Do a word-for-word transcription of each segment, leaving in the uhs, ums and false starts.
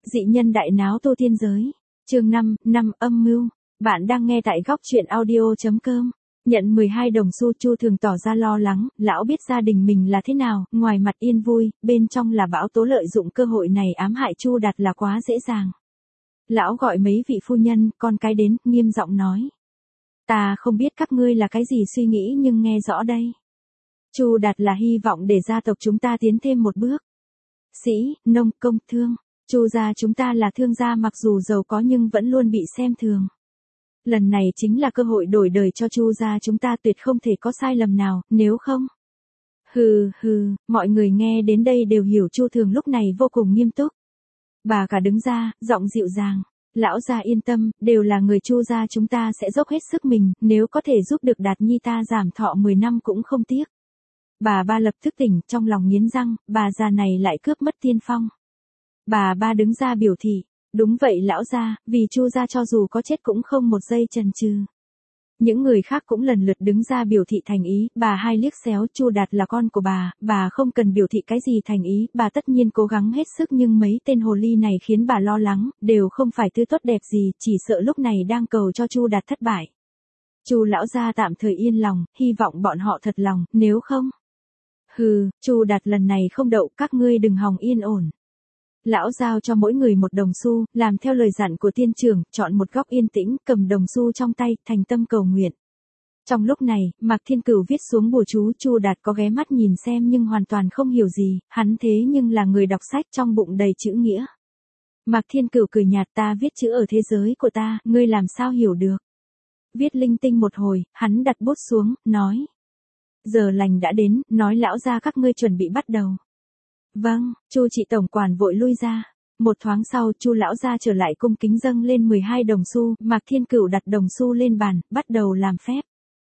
Dị nhân đại náo tu tiên giới. Chương năm, năm âm mưu. Bạn đang nghe tại góc truyện audio chấm com. Nhận mười hai đồng xu, Chu Thường tỏ ra lo lắng, lão biết gia đình mình là thế nào, ngoài mặt yên vui, bên trong là bão tố, lợi dụng cơ hội này ám hại Chu Đạt là quá dễ dàng. Lão gọi mấy vị phu nhân, con cái đến, nghiêm giọng nói. Ta không biết các ngươi là cái gì suy nghĩ nhưng nghe rõ đây. Chu Đạt là hy vọng để gia tộc chúng ta tiến thêm một bước. Sĩ, nông, công, thương. Chu gia chúng ta là thương gia, mặc dù giàu có nhưng vẫn luôn bị xem thường. Lần này chính là cơ hội đổi đời cho Chu gia chúng ta, tuyệt không thể có sai lầm nào, nếu không. Hừ hừ, mọi người nghe đến đây đều hiểu Chu Thường lúc này vô cùng nghiêm túc. Bà cả đứng ra, giọng dịu dàng. Lão gia yên tâm, đều là người Chu gia chúng ta sẽ dốc hết sức mình, nếu có thể giúp được Đạt Nhi ta giảm thọ mười năm cũng không tiếc. Bà ba lập tức tỉnh, trong lòng nghiến răng, bà già này lại cướp mất tiên phong. Bà ba đứng ra biểu thị, đúng vậy lão gia, vì Chu gia cho dù có chết cũng không một giây chần chừ. Những người khác cũng lần lượt đứng ra biểu thị thành ý, bà hai liếc xéo, Chu Đạt là con của bà, bà không cần biểu thị cái gì thành ý, bà tất nhiên cố gắng hết sức, nhưng mấy tên hồ ly này khiến bà lo lắng, đều không phải thứ tốt đẹp gì, chỉ sợ lúc này đang cầu cho Chu Đạt thất bại. Chu lão gia tạm thời yên lòng, hy vọng bọn họ thật lòng, nếu không. Hừ, Chu Đạt lần này không đậu, các ngươi đừng hòng yên ổn. Lão giao cho mỗi người một đồng xu, làm theo lời dặn của tiên trưởng, chọn một góc yên tĩnh, cầm đồng xu trong tay, thành tâm cầu nguyện. Trong lúc này, Mạc Thiên Cửu viết xuống bùa chú, Chu Đạt có ghé mắt nhìn xem nhưng hoàn toàn không hiểu gì, hắn thế nhưng là người đọc sách, trong bụng đầy chữ nghĩa. Mạc Thiên Cửu cười nhạt, ta viết chữ ở thế giới của ta, ngươi làm sao hiểu được. Viết linh tinh một hồi, hắn đặt bút xuống, nói. Giờ lành đã đến, nói lão gia các ngươi chuẩn bị bắt đầu. Vâng, Chu chị tổng quản vội lui ra. Một thoáng sau, Chu lão gia trở lại cung kính dâng lên mười hai đồng xu, Mạc Thiên Cửu đặt đồng xu lên bàn, bắt đầu làm phép.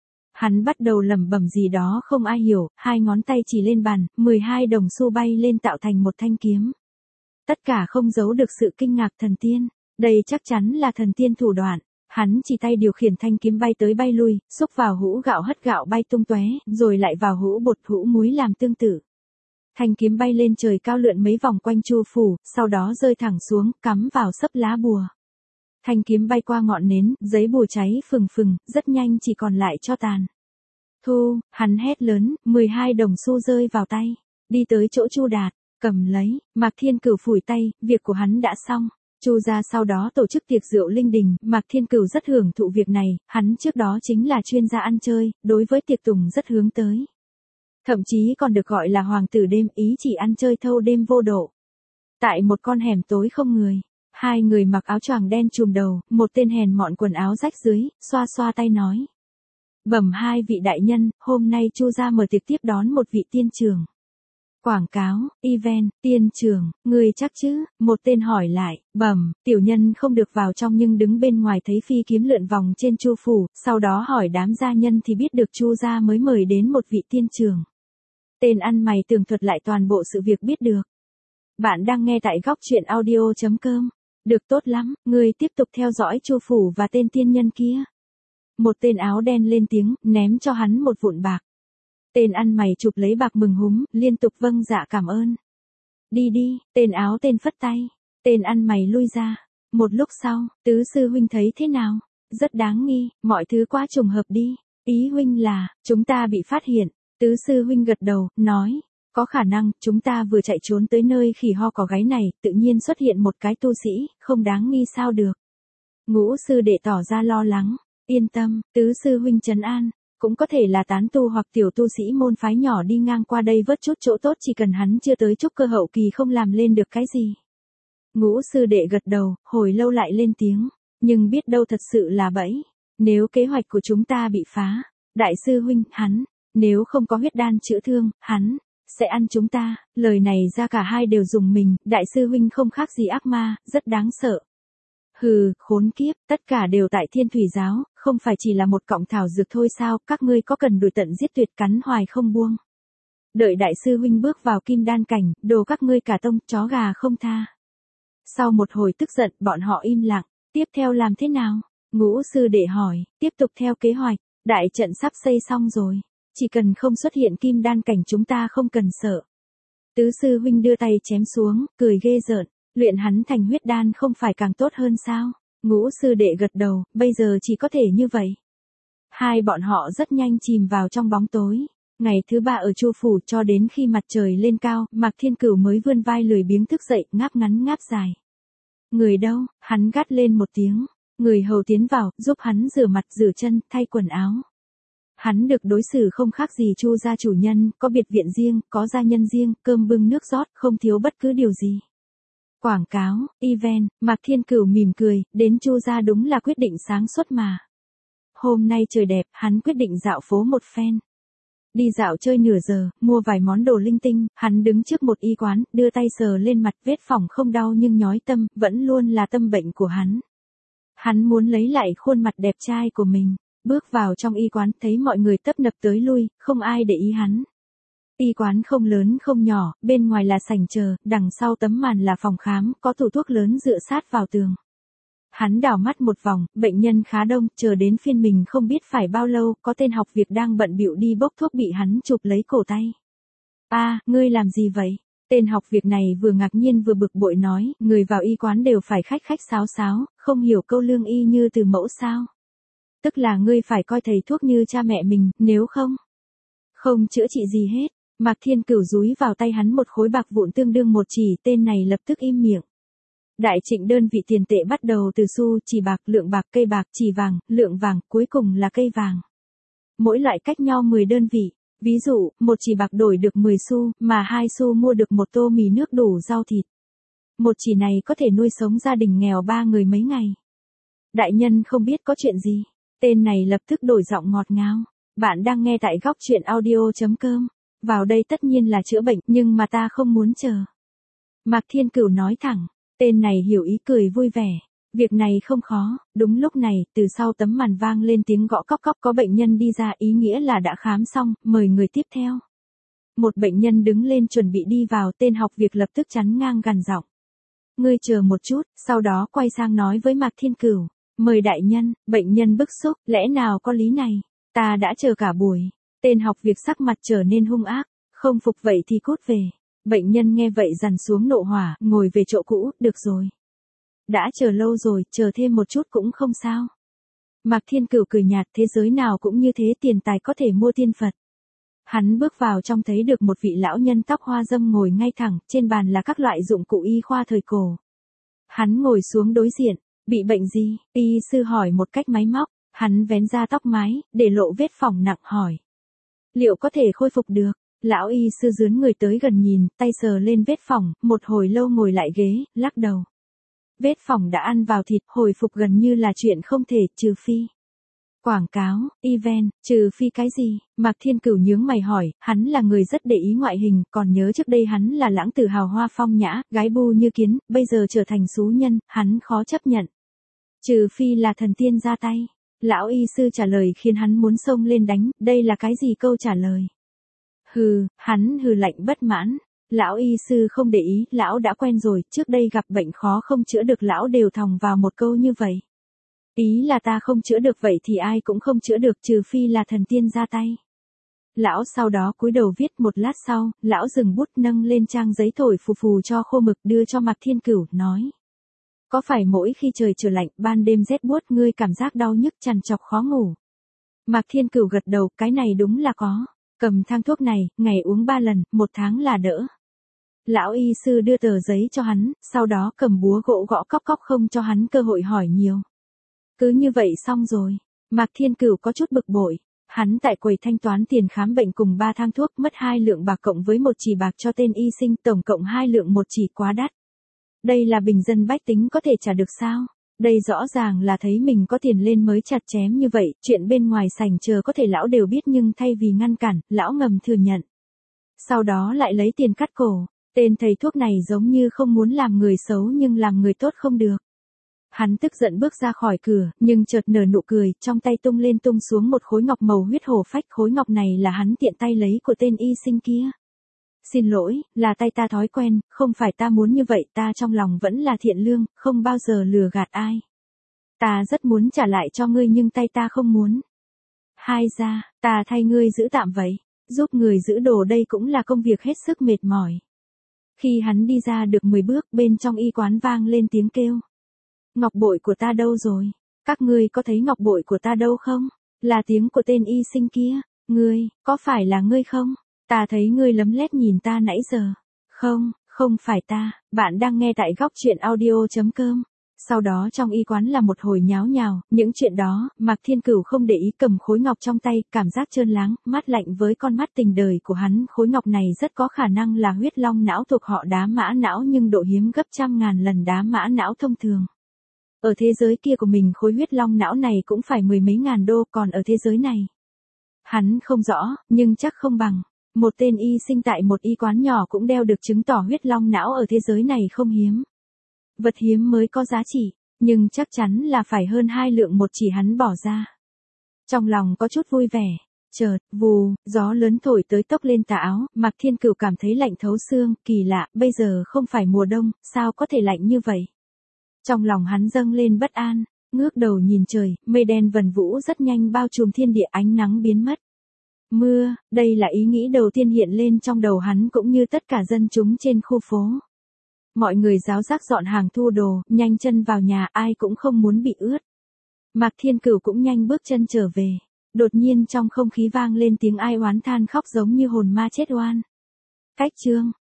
Hắn bắt đầu lẩm bẩm gì đó không ai hiểu, hai ngón tay chỉ lên bàn, mười hai đồng xu bay lên tạo thành một thanh kiếm. Tất cả không giấu được sự kinh ngạc thần tiên, đây chắc chắn là thần tiên thủ đoạn. Hắn chỉ tay điều khiển thanh kiếm bay tới bay lui, xúc vào hũ gạo hất gạo bay tung tóe, rồi lại vào hũ bột hũ muối làm tương tự. Thanh kiếm bay lên trời cao lượn mấy vòng quanh Chu phủ, sau đó rơi thẳng xuống, cắm vào sấp lá bùa. Thanh kiếm bay qua ngọn nến, giấy bùa cháy phừng phừng, rất nhanh chỉ còn lại tro tàn. Thu, hắn hét lớn, mười hai đồng xu rơi vào tay, đi tới chỗ Chu Đạt, cầm lấy, Mạc Thiên Cửu phủi tay, việc của hắn đã xong. Chu gia sau đó tổ chức tiệc rượu linh đình, Mạc Thiên Cửu rất hưởng thụ việc này, hắn trước đó chính là chuyên gia ăn chơi, đối với tiệc tùng rất hướng tới. Thậm chí còn được gọi là hoàng tử đêm, ý chỉ ăn chơi thâu đêm vô độ. Tại một con hẻm tối không người, hai người mặc áo choàng đen trùm đầu, một tên hèn mọn quần áo rách dưới, xoa xoa tay nói. Bẩm hai vị đại nhân, hôm nay Chu gia mở tiệc tiếp đón một vị tiên trưởng. Quảng cáo, event, tiên trưởng, người chắc chứ, một tên hỏi lại, bẩm, tiểu nhân không được vào trong nhưng đứng bên ngoài thấy phi kiếm lượn vòng trên Chu phủ, sau đó hỏi đám gia nhân thì biết được Chu gia mới mời đến một vị tiên trưởng. Tên ăn mày tường thuật lại toàn bộ sự việc biết được. Bạn đang nghe tại góc truyện audio chấm com. Được, tốt lắm, người tiếp tục theo dõi Chu phủ và tên tiên nhân kia. Một tên áo đen lên tiếng, ném cho hắn một vụn bạc. Tên ăn mày chụp lấy bạc mừng húm, liên tục vâng dạ cảm ơn. Đi đi, tên áo tên phất tay. Tên ăn mày lui ra. Một lúc sau, tứ sư huynh thấy thế nào? Rất đáng nghi, mọi thứ quá trùng hợp đi. Ý huynh là, chúng ta bị phát hiện. Tứ sư huynh gật đầu, nói. Có khả năng, chúng ta vừa chạy trốn tới nơi khỉ ho có gáy này, tự nhiên xuất hiện một cái tu sĩ, không đáng nghi sao được. Ngũ sư đệ tỏ ra lo lắng. Yên tâm, tứ sư huynh trấn an. Cũng có thể là tán tu hoặc tiểu tu sĩ môn phái nhỏ đi ngang qua đây vớt chút chỗ tốt, chỉ cần hắn chưa tới trúc cơ hậu kỳ không làm lên được cái gì. Ngũ sư đệ gật đầu, hồi lâu lại lên tiếng. Nhưng biết đâu thật sự là bẫy. Nếu kế hoạch của chúng ta bị phá, đại sư huynh, hắn, nếu không có huyết đan chữa thương, hắn sẽ ăn chúng ta. Lời này ra cả hai đều dùng mình, đại sư huynh không khác gì ác ma, rất đáng sợ. Hừ, khốn kiếp, tất cả đều tại Thiên Thủy giáo, không phải chỉ là một cọng thảo dược thôi sao, các ngươi có cần đuổi tận giết tuyệt, cắn hoài không buông. Đợi đại sư huynh bước vào kim đan cảnh, đồ các ngươi cả tông, chó gà không tha. Sau một hồi tức giận, bọn họ im lặng, tiếp theo làm thế nào? Ngũ sư đệ hỏi, tiếp tục theo kế hoạch, đại trận sắp xây xong rồi, chỉ cần không xuất hiện kim đan cảnh chúng ta không cần sợ. Tứ sư huynh đưa tay chém xuống, cười ghê rợn. Luyện hắn thành huyết đan không phải càng tốt hơn sao? Ngũ sư đệ gật đầu, bây giờ chỉ có thể như vậy. Hai bọn họ rất nhanh chìm vào trong bóng tối. Ngày thứ ba ở Chu phủ cho đến khi mặt trời lên cao, Mạc Thiên Cửu mới vươn vai lười biếng thức dậy, ngáp ngắn ngáp dài. Người đâu? Hắn gắt lên một tiếng. Người hầu tiến vào, giúp hắn rửa mặt rửa chân, thay quần áo. Hắn được đối xử không khác gì Chu gia chủ nhân, có biệt viện riêng, có gia nhân riêng, cơm bưng nước rót, không thiếu bất cứ điều gì. Quảng cáo, event, Mạc Thiên Cửu mỉm cười, đến Chu gia đúng là quyết định sáng suốt mà. Hôm nay trời đẹp, hắn quyết định dạo phố một phen. Đi dạo chơi nửa giờ, mua vài món đồ linh tinh, hắn đứng trước một y quán, đưa tay sờ lên mặt, vết phỏng không đau nhưng nhói tâm, vẫn luôn là tâm bệnh của hắn. Hắn muốn lấy lại khuôn mặt đẹp trai của mình. Bước vào trong y quán, thấy mọi người tấp nập tới lui, không ai để ý hắn. Y quán không lớn không nhỏ, bên ngoài là sảnh chờ, đằng sau tấm màn là phòng khám, có tủ thuốc lớn dựa sát vào tường. Hắn đảo mắt một vòng, bệnh nhân khá đông, chờ đến phiên mình không biết phải bao lâu, có tên học việc đang bận bịu đi bốc thuốc bị hắn chụp lấy cổ tay. A, à, ngươi làm gì vậy? Tên học việc này vừa ngạc nhiên vừa bực bội nói, người vào y quán đều phải khách khách sáo sáo, không hiểu câu lương y như từ mẫu sao? Tức là ngươi phải coi thầy thuốc như cha mẹ mình, nếu không, không chữa trị gì hết. Mạc Thiên Cửu dúi vào tay hắn một khối bạc vụn tương đương một chỉ, tên này lập tức im miệng. Đại Trịnh đơn vị tiền tệ bắt đầu từ xu, chỉ bạc, lượng bạc, cây bạc, chỉ vàng, lượng vàng, cuối cùng là cây vàng. Mỗi loại cách nhau mười đơn vị. Ví dụ, một chỉ bạc đổi được mười xu, mà hai xu mua được một tô mì nước đủ rau thịt. Một chỉ này có thể nuôi sống gia đình nghèo ba người mấy ngày. Đại nhân không biết có chuyện gì. Tên này lập tức đổi giọng ngọt ngào. Bạn đang nghe tại góc truyện audio chấm com. Vào đây tất nhiên là chữa bệnh, nhưng mà ta không muốn chờ. Mạc Thiên Cửu nói thẳng. Tên này hiểu ý cười vui vẻ. Việc này không khó. Đúng lúc này, từ sau tấm màn vang lên tiếng gõ cóc cóc, có bệnh nhân đi ra, ý nghĩa là đã khám xong, mời người tiếp theo. Một bệnh nhân đứng lên chuẩn bị đi vào, tên học việc lập tức chắn ngang gằn giọng. Ngươi chờ một chút, sau đó quay sang nói với Mạc Thiên Cửu. Mời đại nhân. Bệnh nhân bức xúc, lẽ nào có lý này? Ta đã chờ cả buổi. Tên học việc sắc mặt trở nên hung ác. Không phục vậy thì cút về. Bệnh nhân nghe vậy dằn xuống nộ hỏa, ngồi về chỗ cũ, được rồi. Đã chờ lâu rồi, chờ thêm một chút cũng không sao. Mạc Thiên Cửu cười nhạt, thế giới nào cũng như thế, tiền tài có thể mua tiên Phật. Hắn bước vào trong thấy được một vị lão nhân tóc hoa dâm ngồi ngay thẳng, trên bàn là các loại dụng cụ y khoa thời cổ. Hắn ngồi xuống đối diện, bị bệnh gì? Y sư hỏi một cách máy móc, hắn vén ra tóc mái, để lộ vết phỏng nặng hỏi. Liệu có thể khôi phục được? Lão y sư dướn người tới gần nhìn, tay sờ lên vết phỏng, một hồi lâu ngồi lại ghế, lắc đầu. Vết phỏng đã ăn vào thịt, hồi phục gần như là chuyện không thể, trừ phi. Quảng cáo, event, trừ phi cái gì? Mạc Thiên Cửu nhướng mày hỏi, hắn là người rất để ý ngoại hình, còn nhớ trước đây hắn là lãng tử hào hoa phong nhã, gái bu như kiến, bây giờ trở thành xú nhân, hắn khó chấp nhận. Trừ phi là thần tiên ra tay. Lão y sư trả lời khiến hắn muốn xông lên đánh, đây là cái gì câu trả lời? Hừ, hắn hừ lạnh bất mãn. Lão y sư không để ý, lão đã quen rồi, trước đây gặp bệnh khó không chữa được lão đều thòng vào một câu như vậy. Ý là ta không chữa được vậy thì ai cũng không chữa được, trừ phi là thần tiên ra tay. Lão sau đó cúi đầu viết, một lát sau, lão dừng bút nâng lên trang giấy thổi phù phù cho khô mực đưa cho Mạc Thiên Cửu, nói. Có phải mỗi khi trời trở lạnh, ban đêm rét buốt ngươi cảm giác đau nhức trằn trọc khó ngủ? Mạc Thiên Cửu gật đầu, cái này đúng là có. Cầm thang thuốc này, ngày uống ba lần, một tháng là đỡ. Lão y sư đưa tờ giấy cho hắn, sau đó cầm búa gỗ gõ cóc cóc không cho hắn cơ hội hỏi nhiều. Cứ như vậy xong rồi. Mạc Thiên Cửu có chút bực bội. Hắn tại quầy thanh toán tiền khám bệnh cùng ba thang thuốc, mất hai lượng bạc cộng với một chỉ bạc cho tên y sinh, tổng cộng hai lượng một chỉ, quá đắt. Đây là bình dân bách tính có thể trả được sao? Đây rõ ràng là thấy mình có tiền lên mới chặt chém như vậy, chuyện bên ngoài sảnh chờ có thể lão đều biết, nhưng thay vì ngăn cản, lão ngầm thừa nhận. Sau đó lại lấy tiền cắt cổ. Tên thầy thuốc này giống như không muốn làm người xấu nhưng làm người tốt không được. Hắn tức giận bước ra khỏi cửa, nhưng chợt nở nụ cười, trong tay tung lên tung xuống một khối ngọc màu huyết hổ phách, khối ngọc này là hắn tiện tay lấy của tên y sinh kia. Xin lỗi, là tay ta thói quen, không phải ta muốn như vậy, ta trong lòng vẫn là thiện lương, không bao giờ lừa gạt ai. Ta rất muốn trả lại cho ngươi nhưng tay ta không muốn. Hai ra, ta thay ngươi giữ tạm vậy, giúp người giữ đồ đây cũng là công việc hết sức mệt mỏi. Khi hắn đi ra được mười bước, bên trong y quán vang lên tiếng kêu. Ngọc bội của ta đâu rồi? Các ngươi có thấy ngọc bội của ta đâu không? Là tiếng của tên y sinh kia. Ngươi, có phải là ngươi không? Ta thấy ngươi lấm lét nhìn ta nãy giờ. Không, không phải ta, bạn đang nghe tại góc chuyện audio.com. Sau đó trong y quán là một hồi nháo nhào, những chuyện đó, Mạc Thiên Cửu không để ý, cầm khối ngọc trong tay, cảm giác trơn láng, mát lạnh với con mắt tình đời của hắn. Khối ngọc này rất có khả năng là huyết long não thuộc họ Đá Mã Não, nhưng độ hiếm gấp trăm ngàn lần Đá Mã Não thông thường. Ở thế giới kia của mình khối huyết long não này cũng phải mười mấy ngàn đô, còn ở thế giới này, hắn không rõ, nhưng chắc không bằng. Một tên y sinh tại một y quán nhỏ cũng đeo được, chứng tỏ huyết long não ở thế giới này không hiếm. Vật hiếm mới có giá trị, nhưng chắc chắn là phải hơn hai lượng một chỉ hắn bỏ ra. Trong lòng có chút vui vẻ, chợt, vù, gió lớn thổi tới tốc lên tà áo, Mạc Thiên Cửu cảm thấy lạnh thấu xương, kỳ lạ, bây giờ không phải mùa đông, sao có thể lạnh như vậy? Trong lòng hắn dâng lên bất an, ngước đầu nhìn trời, mây đen vần vũ rất nhanh bao trùm thiên địa, ánh nắng biến mất. Mưa, đây là ý nghĩ đầu tiên hiện lên trong đầu hắn cũng như tất cả dân chúng trên khu phố. Mọi người ráo rác dọn hàng thu đồ, nhanh chân vào nhà, ai cũng không muốn bị ướt. Mạc Thiên Cửu cũng nhanh bước chân trở về. Đột nhiên trong không khí vang lên tiếng ai oán than khóc giống như hồn ma chết oan. Cách chương,